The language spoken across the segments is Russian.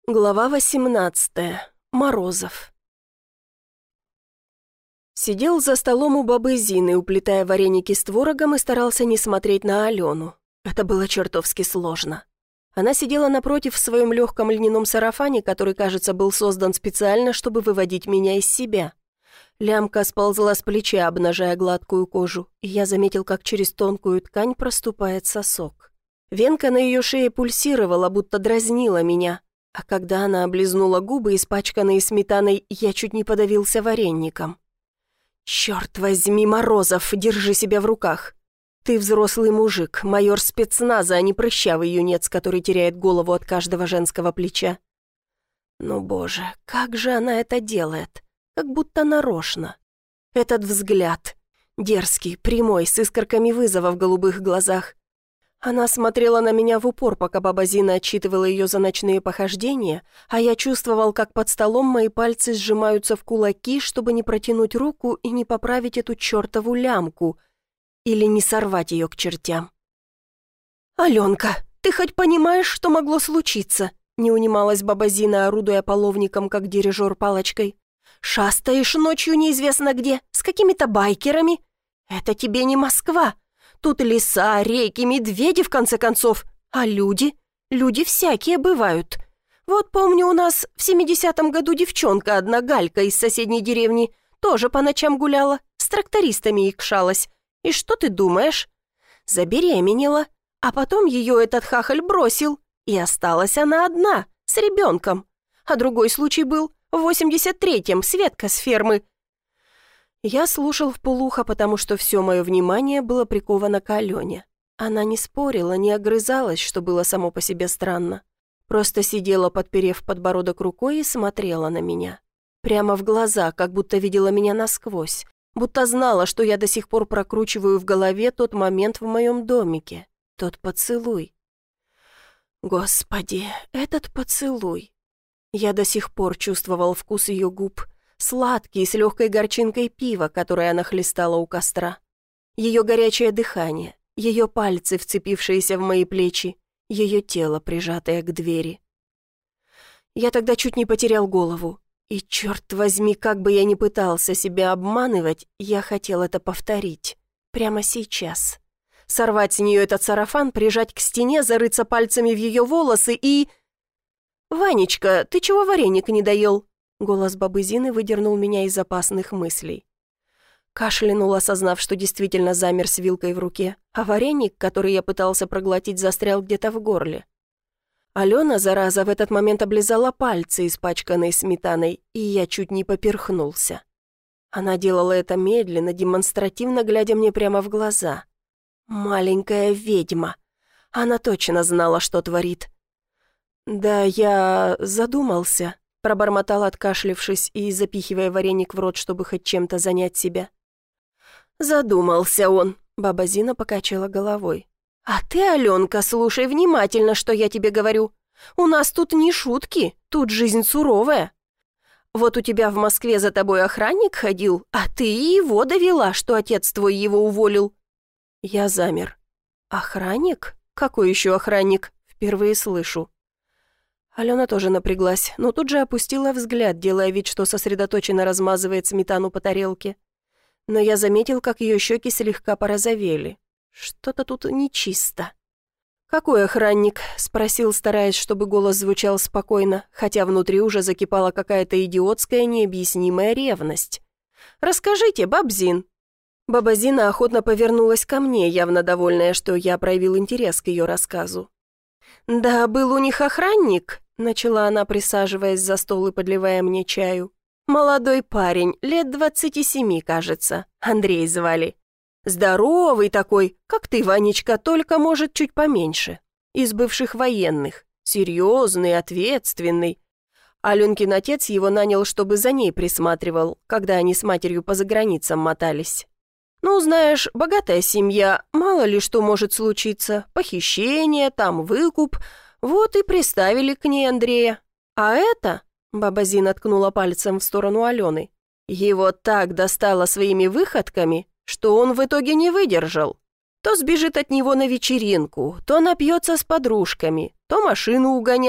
Глава 18. Морозов. Сидел за столом у бабы Зины, уплетая вареники с творогом, и старался не смотреть на Алену. Это было чертовски сложно. Она сидела напротив в своем легком льняном сарафане, который, кажется, был создан специально, чтобы выводить меня из себя. Лямка сползла с плеча, обнажая гладкую кожу, и я заметил, как через тонкую ткань проступает сосок. Венка на ее шее пульсировала, будто дразнила меня. А когда она облизнула губы, испачканные сметаной, я чуть не подавился вареником. «Черт возьми, Морозов, держи себя в руках. Ты взрослый мужик, майор спецназа, а не прыщавый юнец, который теряет голову от каждого женского плеча». Ну, боже, как же она это делает? Как будто нарочно. Этот взгляд, дерзкий, прямой, с искорками вызова в голубых глазах. Она смотрела на меня в упор, пока баба Зина отчитывала ее за ночные похождения, а я чувствовал, как под столом мои пальцы сжимаются в кулаки, чтобы не протянуть руку и не поправить эту чертову лямку или не сорвать ее к чертям. «Аленка, ты хоть понимаешь, что могло случиться?» Не унималась баба Зина, орудуя половником, как дирижер палочкой. «Шастаешь ночью неизвестно где, с какими-то байкерами. Это тебе не Москва. Тут леса, реки, медведи, в конце концов. А люди? Люди всякие бывают. Вот помню, у нас в 70-м году девчонка одна, Галька, из соседней деревни, тоже по ночам гуляла, с трактористами икшалась. И что ты думаешь? Забеременела. А потом ее этот хахаль бросил. И осталась она одна, с ребенком. А другой случай был в 83-м, Светка с фермы. Я слушал вполуха, потому что все мое внимание было приковано к Алене. Она не спорила, не огрызалась, что было само по себе странно. Просто сидела, подперев подбородок рукой, и смотрела на меня. Прямо в глаза, как будто видела меня насквозь. Будто знала, что я до сих пор прокручиваю в голове тот момент в моем домике. Тот поцелуй. Господи, этот поцелуй. Я до сих пор чувствовал вкус ее губ. Сладкий, с легкой горчинкой пива, которое она хлестала у костра. Ее горячее дыхание, ее пальцы, вцепившиеся в мои плечи, ее тело, прижатое к двери. Я тогда чуть не потерял голову. И, черт возьми, как бы я ни пытался себя обманывать, я хотел это повторить. Прямо сейчас. Сорвать с нее этот сарафан, прижать к стене, зарыться пальцами в ее волосы и... «Ванечка, ты чего вареник не доел?» Голос бабы Зины выдернул меня из опасных мыслей. Кашлянул, осознав, что действительно замер с вилкой в руке, а вареник, который я пытался проглотить, застрял где-то в горле. Алена, зараза, в этот момент облизала пальцы, испачканные сметаной, и я чуть не поперхнулся. Она делала это медленно, демонстративно, глядя мне прямо в глаза. Маленькая ведьма. Она точно знала, что творит. «Да, я задумался», — пробормотал, откашлившись и запихивая вареник в рот, чтобы хоть чем-то занять себя. «Задумался он», — баба Зина покачала головой. «А ты, Аленка, слушай внимательно, что я тебе говорю. У нас тут не шутки, тут жизнь суровая. Вот у тебя в Москве за тобой охранник ходил, а ты и его довела, что отец твой его уволил». Я замер. «Охранник? Какой еще охранник? Впервые слышу». Алена тоже напряглась, но тут же опустила взгляд, делая вид, что сосредоточенно размазывает сметану по тарелке. Но я заметил, как ее щеки слегка порозовели. Что-то тут нечисто. «Какой охранник?» — спросил, стараясь, чтобы голос звучал спокойно, хотя внутри уже закипала какая-то идиотская необъяснимая ревность. «Расскажите, баб Зин». Баба Зина охотно повернулась ко мне, явно довольная, что я проявил интерес к ее рассказу. «Да, был у них охранник», — начала она, присаживаясь за стол и подливая мне чаю. «Молодой парень, лет 27, кажется, Андрей звали. Здоровый такой, как ты, Ванечка, только, может, чуть поменьше. Из бывших военных, серьезный, ответственный. Аленкин отец его нанял, чтобы за ней присматривал, когда они с матерью по заграницам мотались. Ну, знаешь, богатая семья, мало ли что может случиться, похищение, там выкуп, вот и приставили к ней Андрея. А это, баба Зина ткнула пальцем в сторону Алены, его так достало своими выходками, что он в итоге не выдержал. То сбежит от него на вечеринку, то напьется с подружками, то машину угоняла,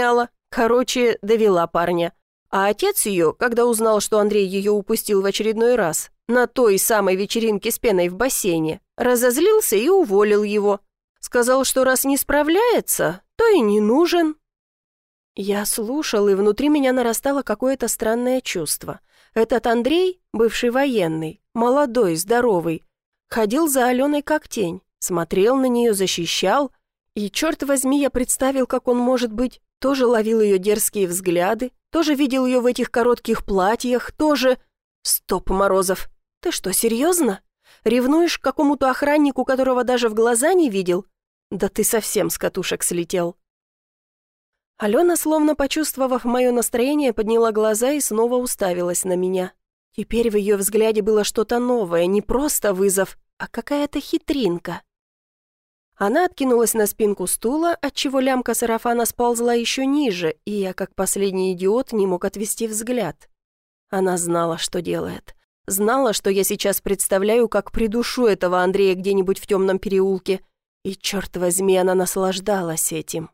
Короче, довела парня. А отец ее, когда узнал, что Андрей ее упустил в очередной раз, на той самой вечеринке с пеной в бассейне, разозлился и уволил его. Сказал, что раз не справляется, то и не нужен. Я слушал, и внутри меня нарастало какое-то странное чувство. Этот Андрей, бывший военный, молодой, здоровый, ходил за Аленой как тень, смотрел на нее, защищал, и, черт возьми, я представил, как он, может быть, тоже ловил ее дерзкие взгляды, тоже видел ее в этих коротких платьях, тоже... Стоп, Морозов, ты что, серьезно? Ревнуешь к какому-то охраннику, которого даже в глаза не видел? Да ты совсем с катушек слетел. Алена, словно почувствовав мое настроение, подняла глаза и снова уставилась на меня. Теперь в ее взгляде было что-то новое, не просто вызов, а какая-то хитринка. Она откинулась на спинку стула, отчего лямка сарафана сползла еще ниже, и я, как последний идиот, не мог отвести взгляд. Она знала, что делает. Знала, что я сейчас представляю, как придушу этого Андрея где-нибудь в темном переулке, и, черт возьми, она наслаждалась этим.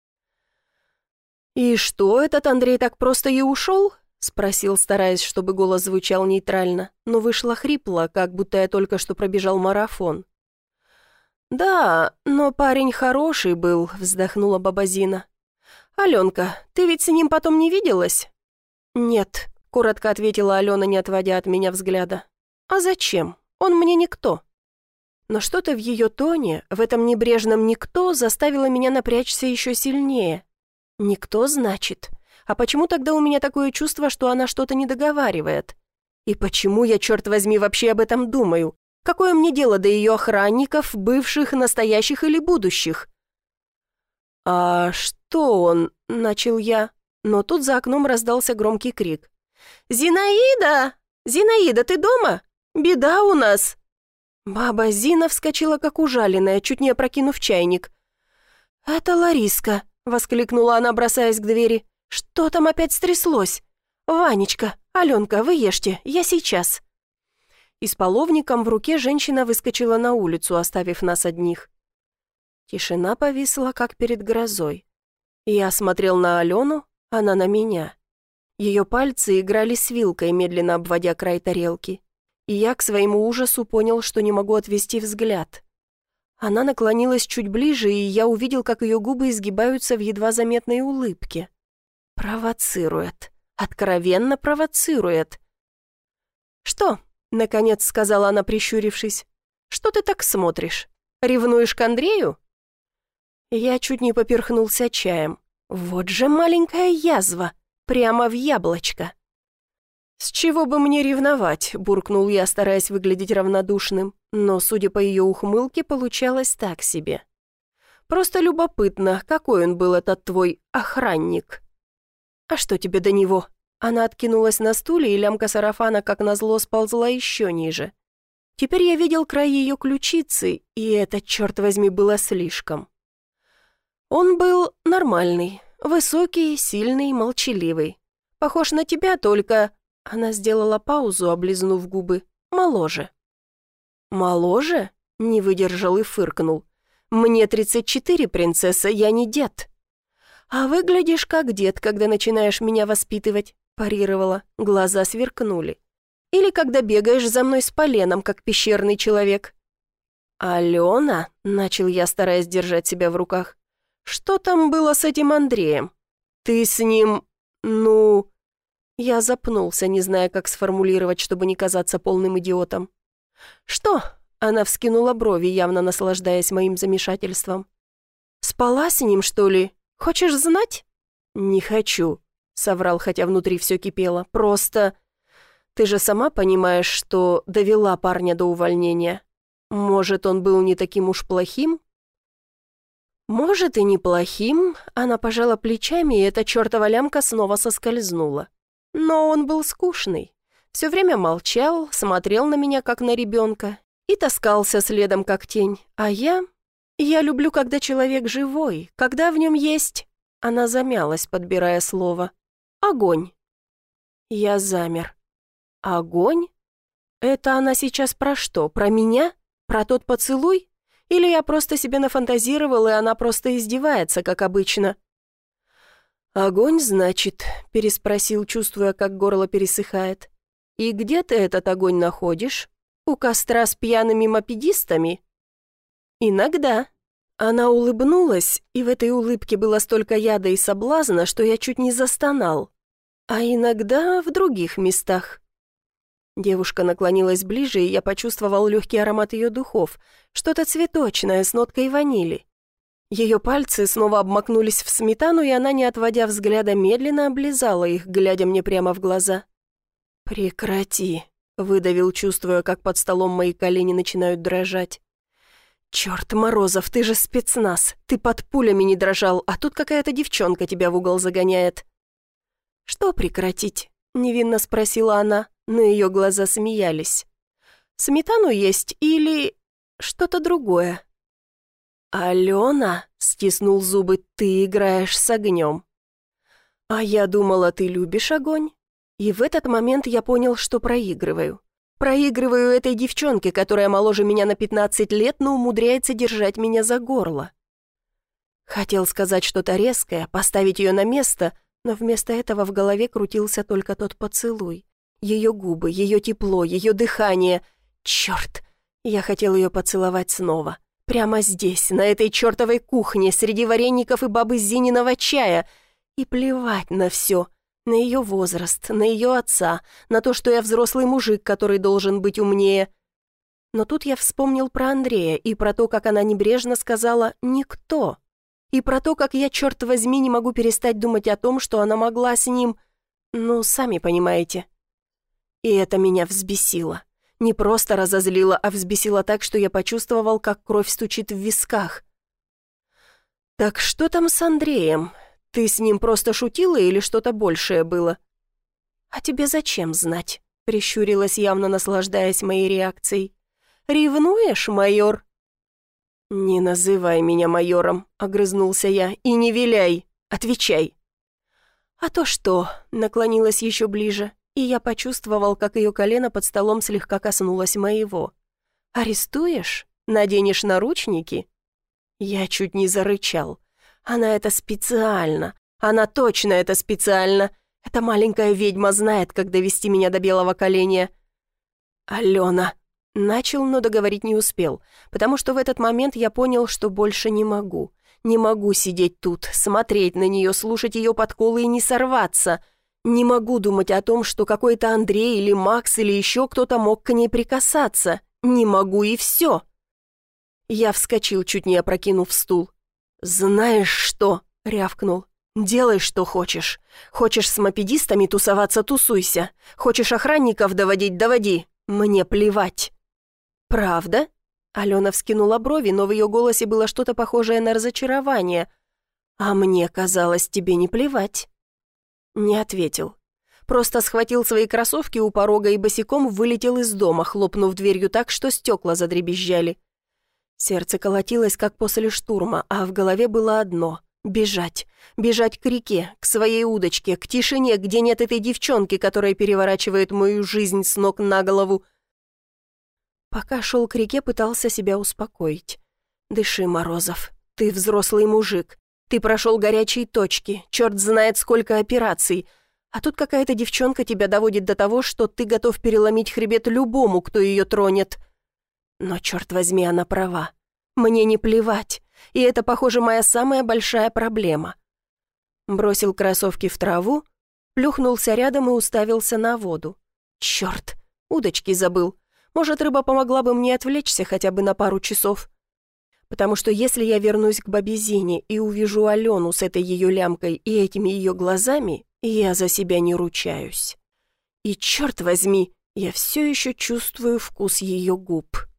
«И что, этот Андрей так просто и ушел?» — спросил, стараясь, чтобы голос звучал нейтрально, но вышло хрипло, как будто я только что пробежал марафон. «Да, но парень хороший был», — вздохнула баба Зина. «Аленка, ты ведь с ним потом не виделась?» «Нет», — коротко ответила Алена, не отводя от меня взгляда. «А зачем? Он мне никто». Но что-то в ее тоне, в этом небрежном «никто» заставило меня напрячься еще сильнее. «Никто, значит? А почему тогда у меня такое чувство, что она что-то не договаривает? И почему я, черт возьми, вообще об этом думаю? Какое мне дело до ее охранников, бывших, настоящих или будущих?» «А что он?» — начал я, но тут за окном раздался громкий крик. «Зинаида! Зинаида, ты дома? Беда у нас!» Баба Зина вскочила, как ужаленная, чуть не опрокинув чайник. «Это Лариска!» — воскликнула она, бросаясь к двери. «Что там опять стряслось? Ванечка, Аленка, вы ешьте, я сейчас». И с половником в руке женщина выскочила на улицу, оставив нас одних. Тишина повисла, как перед грозой. Я смотрел на Алену, она на меня. Ее пальцы играли с вилкой, медленно обводя край тарелки. И я к своему ужасу понял, что не могу отвести взгляд. Она наклонилась чуть ближе, и я увидел, как ее губы изгибаются в едва заметной улыбке. Провоцирует. Откровенно провоцирует. «Что?» — наконец сказала она, прищурившись. «Что ты так смотришь? Ревнуешь к Андрею?» Я чуть не поперхнулся чаем. Вот же маленькая язва, прямо в яблочко. «С чего бы мне ревновать?» — буркнул я, стараясь выглядеть равнодушным, но, судя по ее ухмылке, получалось так себе. «Просто любопытно, какой он был, этот твой охранник». «А что тебе до него?» Она откинулась на стуле, и лямка сарафана, как назло, сползла еще ниже. Теперь я видел край ее ключицы, и это, черт возьми, было слишком. Он был нормальный, высокий, сильный, молчаливый. Похож на тебя, только... Она сделала паузу, облизнув губы. Моложе. «Моложе?» — не выдержал и фыркнул. «Мне 34, принцесса, я не дед». «А выглядишь как дед, когда начинаешь меня воспитывать», — парировала. Глаза сверкнули. «Или когда бегаешь за мной с поленом, как пещерный человек». «Алена», — начал я, стараясь держать себя в руках, — «что там было с этим Андреем? Ты с ним... ну...» Я запнулся, не зная, как сформулировать, чтобы не казаться полным идиотом. «Что?» — она вскинула брови, явно наслаждаясь моим замешательством. «Спала с ним, что ли? Хочешь знать?» «Не хочу», — соврал, хотя внутри все кипело. «Просто... Ты же сама понимаешь, что довела парня до увольнения. Может, он был не таким уж плохим?» «Может, и неплохим», — она пожала плечами, и эта чертова лямка снова соскользнула. «Но он был скучный. Все время молчал, смотрел на меня, как на ребенка, и таскался следом, как тень. А я... Я люблю, когда человек живой, когда в нем есть...» Она замялась, подбирая слово. «Огонь». Я замер. «Огонь? Это она сейчас про что? Про меня? Про тот поцелуй? Или я просто себе нафантазировал, и она просто издевается, как обычно?» «Огонь, значит?» — переспросил, чувствуя, как горло пересыхает. «И где ты этот огонь находишь? У костра с пьяными мопедистами?» «Иногда». Она улыбнулась, и в этой улыбке было столько яда и соблазна, что я чуть не застонал. «А иногда в других местах». Девушка наклонилась ближе, и я почувствовал легкий аромат ее духов, что-то цветочное с ноткой ванили. Ее пальцы снова обмакнулись в сметану, и она, не отводя взгляда, медленно облизала их, глядя мне прямо в глаза. «Прекрати», — выдавил, чувствуя, как под столом мои колени начинают дрожать. «Черт, Морозов, ты же спецназ, ты под пулями не дрожал, а тут какая-то девчонка тебя в угол загоняет». «Что прекратить?» — невинно спросила она, но ее глаза смеялись. «Сметану есть или что-то другое?» «Алена», — стиснул зубы, — «ты играешь с огнем». «А я думала, ты любишь огонь». И в этот момент я понял, что проигрываю. Проигрываю этой девчонке, которая моложе меня на 15 лет, но умудряется держать меня за горло. Хотел сказать что-то резкое, поставить ее на место, но вместо этого в голове крутился только тот поцелуй. Ее губы, ее тепло, ее дыхание. Черт! Я хотел ее поцеловать снова. Прямо здесь, на этой чертовой кухне, среди вареников и бабы Зининого чая. И плевать на все. На ее возраст, на ее отца, на то, что я взрослый мужик, который должен быть умнее. Но тут я вспомнил про Андрея и про то, как она небрежно сказала «никто». И про то, как я, черт возьми, не могу перестать думать о том, что она могла с ним... Ну, сами понимаете. И это меня взбесило. Не просто разозлило, а взбесило так, что я почувствовал, как кровь стучит в висках. «Так что там с Андреем? Ты с ним просто шутила или что-то большее было?» «А тебе зачем знать?» — прищурилась, явно наслаждаясь моей реакцией. «Ревнуешь, майор?» «Не называй меня майором», — огрызнулся я, — «и не виляй, отвечай». «А то что?» — наклонилась еще ближе, и я почувствовал, как ее колено под столом слегка коснулось моего. «Арестуешь? Наденешь наручники?» Я чуть не зарычал. Она это специально. Она точно это специально. Эта маленькая ведьма знает, как довести меня до белого коленя. «Алена!» Начал, но договорить не успел, потому что в этот момент я понял, что больше не могу. Не могу сидеть тут, смотреть на нее, слушать ее подколы и не сорваться. Не могу думать о том, что какой-то Андрей или Макс или еще кто-то мог к ней прикасаться. Не могу, и все. Я вскочил, чуть не опрокинув стул. «Знаешь что?» — рявкнул. «Делай, что хочешь. Хочешь с мопедистами тусоваться — тусуйся. Хочешь охранников доводить — доводи. Мне плевать». «Правда?» — Алена вскинула брови, но в ее голосе было что-то похожее на разочарование. «А мне казалось, тебе не плевать». Не ответил. Просто схватил свои кроссовки у порога и босиком вылетел из дома, хлопнув дверью так, что стекла задребезжали. Сердце колотилось, как после штурма, а в голове было одно — бежать. Бежать к реке, к своей удочке, к тишине, где нет этой девчонки, которая переворачивает мою жизнь с ног на голову. Пока шел к реке, пытался себя успокоить. «Дыши, Морозов, ты взрослый мужик. Ты прошел горячие точки, черт знает сколько операций. А тут какая-то девчонка тебя доводит до того, что ты готов переломить хребет любому, кто ее тронет». Но, черт возьми, она права. Мне не плевать, и это, похоже, моя самая большая проблема. Бросил кроссовки в траву, плюхнулся рядом и уставился на воду. Черт, удочки забыл. Может, рыба помогла бы мне отвлечься хотя бы на пару часов. Потому что если я вернусь к бабе Зине и увижу Алену с этой ее лямкой и этими ее глазами, я за себя не ручаюсь. И, черт возьми, я все еще чувствую вкус ее губ.